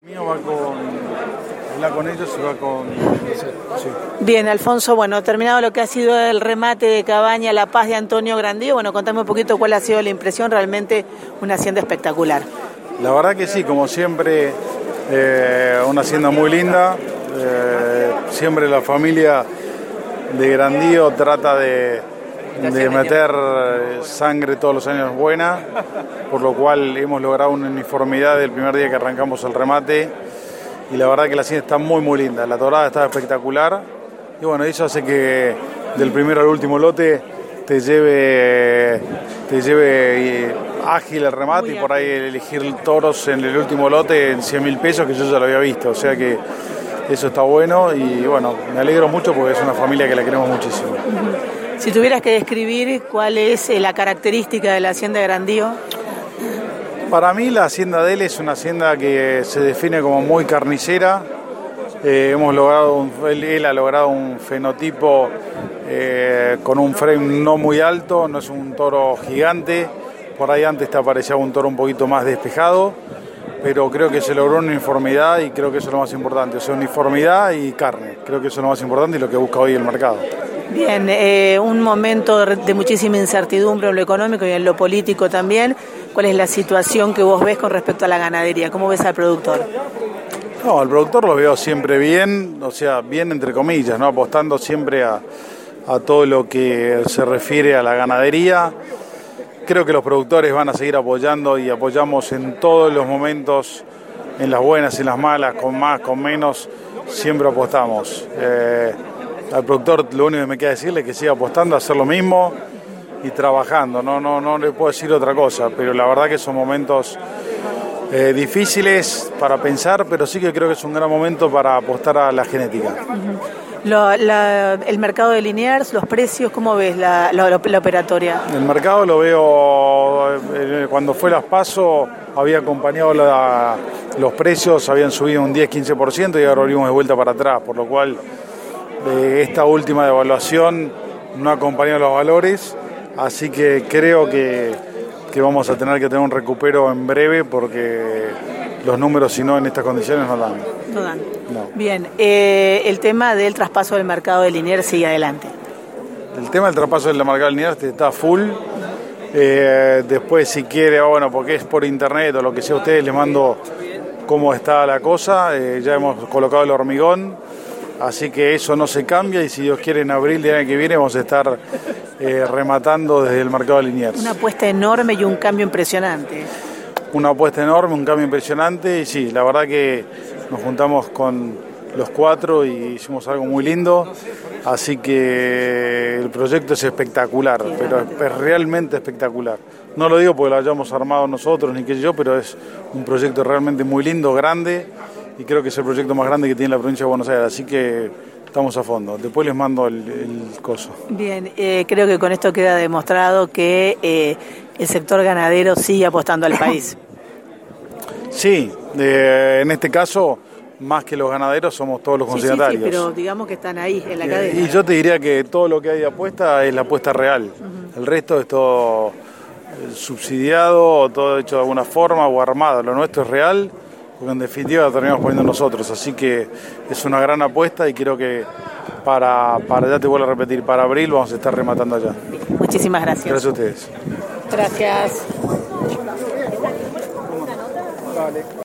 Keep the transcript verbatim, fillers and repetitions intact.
Mío va con, habla con ellos y va con... Sí, sí. Bien, Alfonso, bueno, terminado lo que ha sido el remate de Cabaña La Paz de Antonio Grandío, bueno, contame un poquito cuál ha sido la impresión, realmente una hacienda espectacular. La verdad que sí, como siempre, eh, una hacienda muy linda, eh, siempre la familia de Grandío trata de, de meter sangre todos los años buena, por lo cual hemos logrado una uniformidad del primer día que arrancamos el remate y la verdad que la hacienda está muy muy linda, la torada está espectacular y bueno, eso hace que del primero al último lote te lleve, te lleve ágil el remate y por ahí elegir toros en el último lote en cien mil pesos que yo ya lo había visto, o sea que eso está bueno y bueno, me alegro mucho porque es una familia que la queremos muchísimo. Si tuvieras que describir cuál es la característica de la hacienda de Grandío. Para mí la hacienda de él es una hacienda que se define como muy carnicera. Eh, hemos logrado un, él, él ha logrado un fenotipo eh, con un frame no muy alto, no es un toro gigante. Por ahí antes te aparecía un toro un poquito más despejado, pero creo que se logró una uniformidad y creo que eso es lo más importante. O sea, uniformidad y carne. Creo que eso es lo más importante y lo que busca hoy el mercado. Bien, eh, un momento de muchísima incertidumbre en lo económico y en lo político también. ¿Cuál es la situación que vos ves con respecto a la ganadería? ¿Cómo ves al productor? No, al productor lo veo siempre bien, o sea, bien entre comillas, ¿no? Apostando siempre a, a todo lo que se refiere a la ganadería. Creo que los productores van a seguir apoyando y apoyamos en todos los momentos, en las buenas y en las malas, con más, con menos, siempre apostamos. Eh, al productor lo único que me queda decirle es que siga apostando a hacer lo mismo y trabajando, no, no, no le puedo decir otra cosa, pero la verdad que son momentos eh, difíciles para pensar, pero sí que creo que es un gran momento para apostar a la genética. Uh-huh. Lo, la, el mercado de Liniers, los precios, ¿cómo ves la, la, la operatoria? El mercado lo veo, eh, cuando fue las PASO había acompañado la, los precios, habían subido un diez a quince por ciento y ahora volvimos de vuelta para atrás, por lo cual eh, esta última devaluación no ha acompañado los valores, así que creo que, que vamos a tener que tener un recupero en breve porque los números, si no, en estas condiciones no dan. No dan. No. Bien, eh, el tema del traspaso del mercado de Liniers sigue adelante. El tema del traspaso del mercado de Liniers está full. Eh, después, si quiere, bueno, porque es por internet o lo que sea, a ustedes les mando cómo está la cosa. Eh, ya hemos colocado el hormigón, así que eso no se cambia y si Dios quiere, en abril del año que viene vamos a estar eh, rematando desde el mercado de Liniers. Una apuesta enorme y un cambio impresionante. Una apuesta enorme, un cambio impresionante y sí, la verdad que nos juntamos con los cuatro y hicimos algo muy lindo, así que el proyecto es espectacular, pero es realmente espectacular. No lo digo porque lo hayamos armado nosotros ni qué sé yo, pero es un proyecto realmente muy lindo, grande y creo que es el proyecto más grande que tiene la provincia de Buenos Aires, así que estamos a fondo. Después les mando el, el coso. Bien, eh, creo que con esto queda demostrado que eh, el sector ganadero sigue apostando al país. Sí, eh, en este caso, más que los ganaderos, somos todos los consignatarios. Sí, sí, sí, pero digamos que están ahí, en la cadena. Y yo te diría que todo lo que hay de apuesta es la apuesta real. Uh-huh. El resto es todo subsidiado, todo hecho de alguna forma o armado. Lo nuestro es real, porque en definitiva lo terminamos poniendo nosotros. Así que es una gran apuesta y creo que para, para ya te vuelvo a repetir, para abril vamos a estar rematando allá. Muchísimas gracias. Gracias a ustedes. Gracias. Vale.